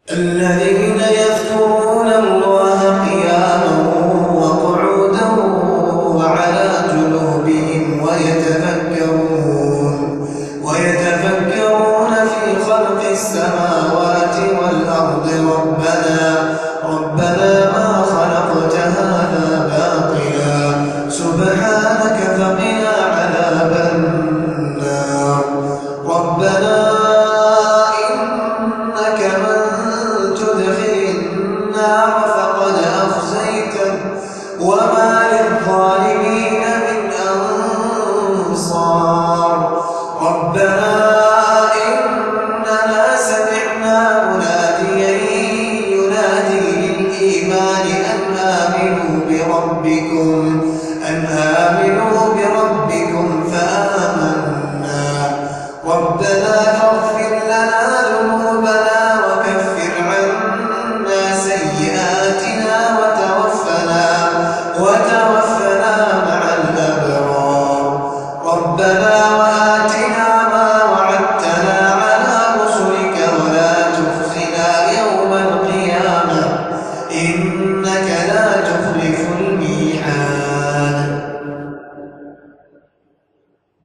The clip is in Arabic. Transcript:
الذين يذكرون الله قياما وقعودا وعلى جنوبهم ويتفكرون في خلق السماوات والأرض ربنا ما خلقت هذا باطلا سبحانك فقنا عذاب النار ربنا إنك من تدخل النار فقد أخزيته وما للظالمين من أنصار ربنا إننا سمعنا مناديا ينادي للإيمان أن آمنوا بربكم فآمنا ربنا فاغفر لنا ذنوبنا وكفر عنا سيئاتنا وتوفنا مع الأبرار ربنا وآتنا ما وعدتنا على رسلك ولا تخزنا يوم القيامة إنك لا تخلف